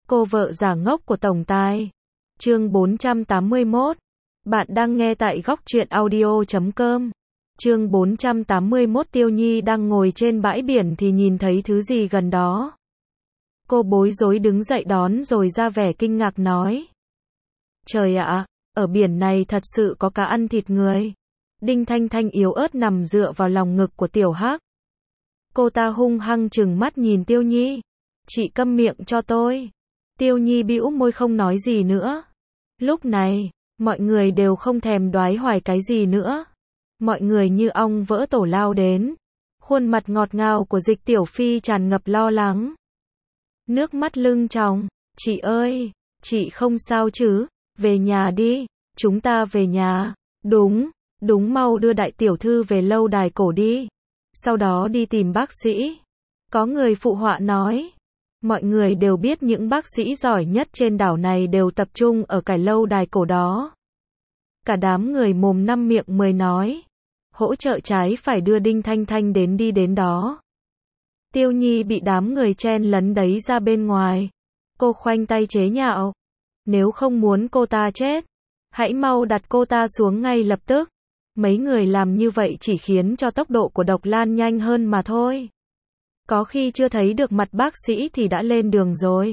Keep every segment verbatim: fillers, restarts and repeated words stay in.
Cô vợ giả ngốc của tổng tài. Chương bốn trăm tám mươi mốt. Bạn đang nghe tại góc truyện audio chấm com. Chương bốn trăm tám mươi mốt. Tiêu Nhi đang ngồi trên bãi biển thì nhìn thấy thứ gì gần đó. Cô bối rối đứng dậy đón rồi ra vẻ kinh ngạc nói. Trời ạ, ở biển này thật sự có cá ăn thịt người. Đinh Thanh Thanh yếu ớt nằm dựa vào lòng ngực của Tiểu Hắc. Cô ta hung hăng trừng mắt nhìn Tiêu Nhi. Chị câm miệng cho tôi. Tiêu Nhi bĩu môi không nói gì nữa. Lúc này, mọi người đều không thèm đoái hoài cái gì nữa. Mọi người như ong vỡ tổ lao đến. Khuôn mặt ngọt ngào của Dịch Tiểu Phi tràn ngập lo lắng. Nước mắt lưng tròng. Chị ơi, chị không sao chứ? Về nhà đi, chúng ta về nhà. Đúng, đúng, mau đưa đại tiểu thư về lâu đài cổ đi. Sau đó đi tìm bác sĩ. Có người phụ họa nói. Mọi người đều biết những bác sĩ giỏi nhất trên đảo này đều tập trung ở cái lâu đài cổ đó. Cả đám người mồm năm miệng mười nói. Hỗ trợ trái phải đưa Đinh Thanh Thanh đến đi đến đó. Tiêu Nhi bị đám người chen lấn đẩy ra bên ngoài. Cô khoanh tay chế nhạo. Nếu không muốn cô ta chết, hãy mau đặt cô ta xuống ngay lập tức. Mấy người làm như vậy chỉ khiến cho tốc độ của độc lan nhanh hơn mà thôi. Có khi chưa thấy được mặt bác sĩ thì đã lên đường rồi.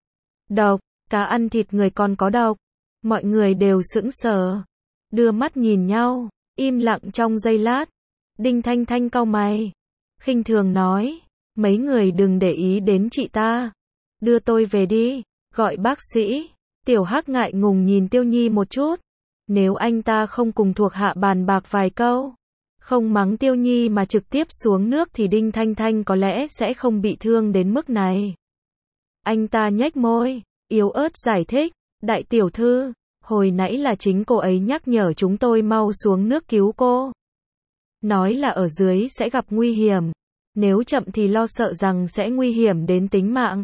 Độc, cá ăn thịt người còn có độc. Mọi người đều sững sờ, đưa mắt nhìn nhau, im lặng trong giây lát. Đinh Thanh Thanh cau mày, khinh thường nói, mấy người đừng để ý đến chị ta. Đưa tôi về đi, gọi bác sĩ. Tiểu Hắc ngại ngùng nhìn Tiêu Nhi một chút. Nếu anh ta không cùng thuộc hạ bàn bạc vài câu, không mắng Tiêu Nhi mà trực tiếp xuống nước thì Đinh Thanh Thanh có lẽ sẽ không bị thương đến mức này. Anh ta nhếch môi, yếu ớt giải thích, đại tiểu thư, hồi nãy là chính cô ấy nhắc nhở chúng tôi mau xuống nước cứu cô. Nói là ở dưới sẽ gặp nguy hiểm, nếu chậm thì lo sợ rằng sẽ nguy hiểm đến tính mạng.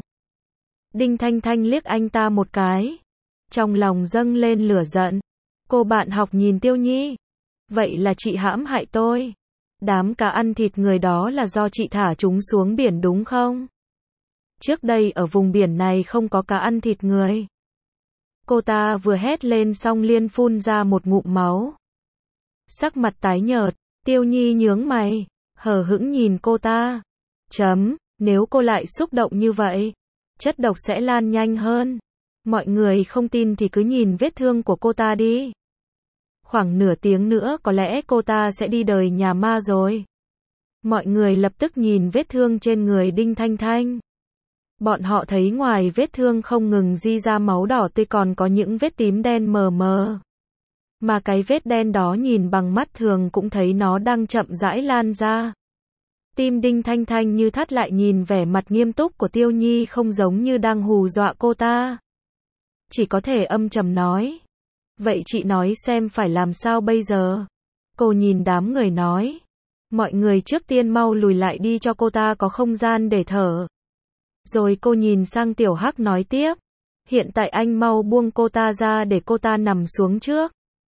Đinh Thanh Thanh liếc anh ta một cái, trong lòng dâng lên lửa giận. Cô bạn học nhìn Tiêu Nhi. Vậy là chị hãm hại tôi. Đám cá ăn thịt người đó là do chị thả chúng xuống biển đúng không? Trước đây ở vùng biển này không có cá ăn thịt người. Cô ta vừa hét lên xong liền phun ra một ngụm máu. Sắc mặt tái nhợt, Tiêu Nhi nhướng mày, hờ hững nhìn cô ta. Chấm, nếu cô lại xúc động như vậy, chất độc sẽ lan nhanh hơn. Mọi người không tin thì cứ nhìn vết thương của cô ta đi. Khoảng nửa tiếng nữa có lẽ cô ta sẽ đi đời nhà ma rồi. Mọi người lập tức nhìn vết thương trên người Đinh Thanh Thanh. Bọn họ thấy ngoài vết thương không ngừng di ra máu đỏ tươi còn có những vết tím đen mờ mờ. Mà cái vết đen đó nhìn bằng mắt thường cũng thấy nó đang chậm rãi lan ra. Tim Đinh Thanh Thanh như thắt lại nhìn vẻ mặt nghiêm túc của Tiêu Nhi không giống như đang hù dọa cô ta. Chỉ có thể âm trầm nói. Vậy chị nói xem phải làm sao bây giờ? Cô nhìn đám người nói. Mọi người trước tiên mau lùi lại đi cho cô ta có không gian để thở. Rồi cô nhìn sang Tiểu Hắc nói tiếp. Hiện tại anh mau buông cô ta ra để cô ta nằm xuống trước.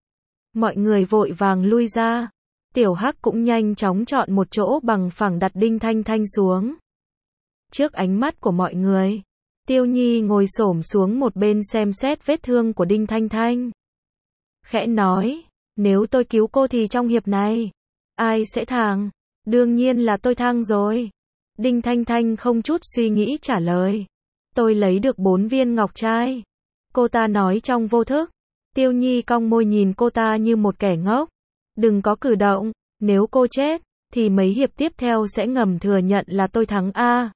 Mọi người vội vàng lui ra. Tiểu Hắc cũng nhanh chóng chọn một chỗ bằng phẳng đặt Đinh Thanh Thanh xuống. Trước ánh mắt của mọi người, Tiêu Nhi ngồi xổm xuống một bên xem xét vết thương của Đinh Thanh Thanh. Khẽ nói, nếu tôi cứu cô thì trong hiệp này, ai sẽ thắng? Đương nhiên là tôi thắng rồi. Đinh Thanh Thanh không chút suy nghĩ trả lời. Tôi lấy được bốn viên ngọc trai. Cô ta nói trong vô thức. Tiêu Nhi cong môi nhìn cô ta như một kẻ ngốc. Đừng có cử động, nếu cô chết, thì mấy hiệp tiếp theo sẽ ngầm thừa nhận là tôi thắng a.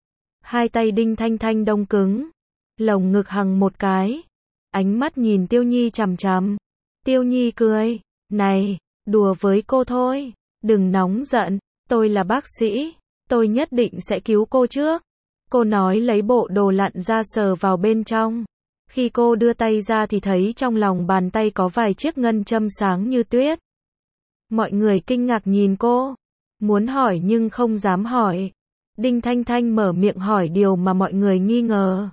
Hai tay Đinh Thanh Thanh đông cứng, lồng ngực hằng một cái, ánh mắt nhìn Tiêu Nhi chằm chằm. Tiêu Nhi cười, này, đùa với cô thôi, đừng nóng giận, tôi là bác sĩ, tôi nhất định sẽ cứu cô trước. Cô nói lấy bộ đồ lặn ra sờ vào bên trong. Khi cô đưa tay ra thì thấy trong lòng bàn tay có vài chiếc ngân châm sáng như tuyết. Mọi người kinh ngạc nhìn cô, muốn hỏi nhưng không dám hỏi. Đinh Thanh Thanh mở miệng hỏi điều mà mọi người nghi ngờ.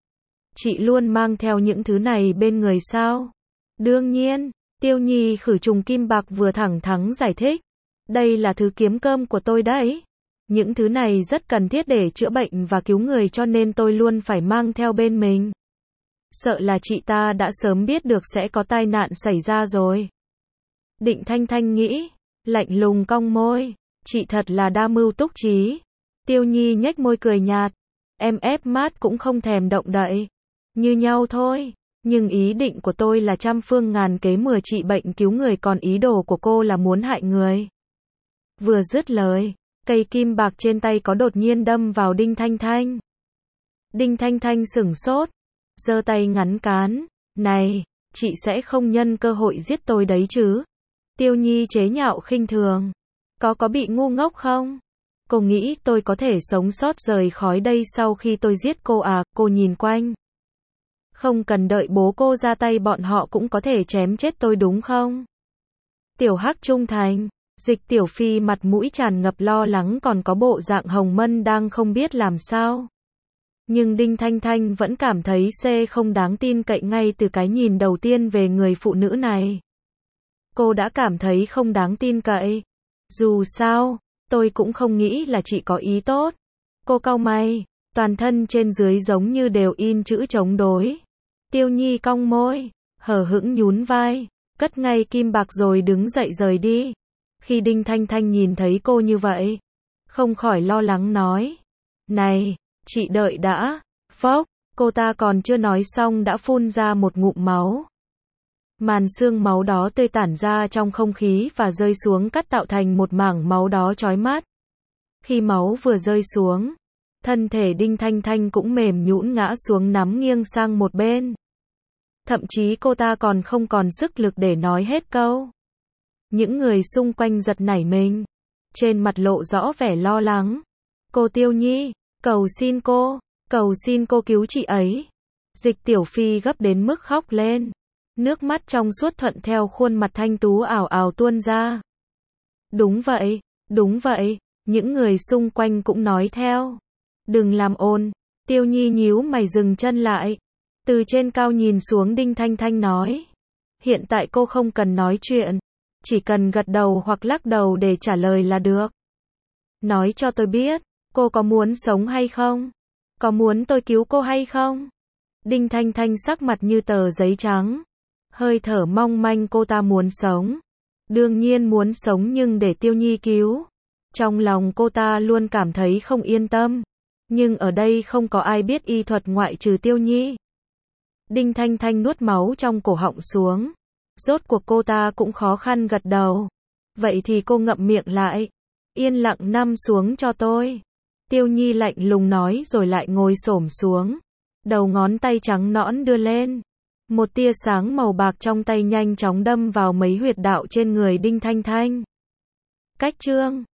Chị luôn mang theo những thứ này bên người sao? Đương nhiên, Tiêu Nhi khử trùng kim bạc vừa thẳng thắn giải thích. Đây là thứ kiếm cơm của tôi đấy. Những thứ này rất cần thiết để chữa bệnh và cứu người cho nên tôi luôn phải mang theo bên mình. Sợ là chị ta đã sớm biết được sẽ có tai nạn xảy ra rồi. Định Thanh Thanh nghĩ, lạnh lùng cong môi, chị thật là đa mưu túc trí. Tiêu Nhi nhếch môi cười nhạt, em ép mát cũng không thèm động đậy. Như nhau thôi, nhưng ý định của tôi là trăm phương ngàn kế mừa trị bệnh cứu người, còn ý đồ của cô là muốn hại người. Vừa dứt lời, cây kim bạc trên tay có đột nhiên đâm vào Đinh Thanh Thanh. Đinh Thanh Thanh sửng sốt, giơ tay ngắn cán, này, chị sẽ không nhân cơ hội giết tôi đấy chứ? Tiêu Nhi chế nhạo khinh thường, có có bị ngu ngốc không? Cô nghĩ tôi có thể sống sót rời khỏi đây sau khi tôi giết cô à? Cô nhìn quanh. Không cần đợi bố cô ra tay bọn họ cũng có thể chém chết tôi đúng không? Tiểu Hắc trung thành. Dịch Tiểu Phi mặt mũi tràn ngập lo lắng, còn có bộ dạng Hồng Mân đang không biết làm sao. Nhưng Đinh Thanh Thanh vẫn cảm thấy C không đáng tin cậy ngay từ cái nhìn đầu tiên về người phụ nữ này. Cô đã cảm thấy không đáng tin cậy. Dù sao, tôi cũng không nghĩ là chị có ý tốt. Cô cau mày, toàn thân trên dưới giống như đều in chữ chống đối. Tiêu Nhi cong môi, hờ hững nhún vai, cất ngay kim bạc rồi đứng dậy rời đi. Khi Đinh Thanh Thanh nhìn thấy cô như vậy, không khỏi lo lắng nói, này, chị đợi đã. Phốc, cô ta còn chưa nói xong đã phun ra một ngụm máu. Màn sương máu đó tươi tản ra trong không khí và rơi xuống cắt tạo thành một mảng máu đó chói mắt. Khi máu vừa rơi xuống, thân thể Đinh Thanh Thanh cũng mềm nhũn ngã xuống nắm nghiêng sang một bên. Thậm chí cô ta còn không còn sức lực để nói hết câu. Những người xung quanh giật nảy mình, trên mặt lộ rõ vẻ lo lắng. Cô Tiêu Nhi, cầu xin cô, cầu xin cô cứu chị ấy. Dịch Tiểu Phi gấp đến mức khóc lên. Nước mắt trong suốt thuận theo khuôn mặt thanh tú ảo ảo tuôn ra. Đúng vậy, đúng vậy, những người xung quanh cũng nói theo. Đừng làm ồn. Tiêu Nhi nhíu mày dừng chân lại. Từ trên cao nhìn xuống Đinh Thanh Thanh nói. Hiện tại cô không cần nói chuyện. Chỉ cần gật đầu hoặc lắc đầu để trả lời là được. Nói cho tôi biết, cô có muốn sống hay không? Có muốn tôi cứu cô hay không? Đinh Thanh Thanh sắc mặt như tờ giấy trắng. Hơi thở mong manh, cô ta muốn sống. Đương nhiên muốn sống, nhưng để Tiêu Nhi cứu. Trong lòng cô ta luôn cảm thấy không yên tâm. Nhưng ở đây không có ai biết y thuật ngoại trừ Tiêu Nhi. Đinh Thanh Thanh nuốt máu trong cổ họng xuống. Rốt cuộc cô ta cũng khó khăn gật đầu. Vậy thì cô ngậm miệng lại. Yên lặng nằm xuống cho tôi. Tiêu Nhi lạnh lùng nói rồi lại ngồi xổm xuống. Đầu ngón tay trắng nõn đưa lên. Một tia sáng màu bạc trong tay nhanh chóng đâm vào mấy huyệt đạo trên người Đinh Thanh Thanh. Cách chương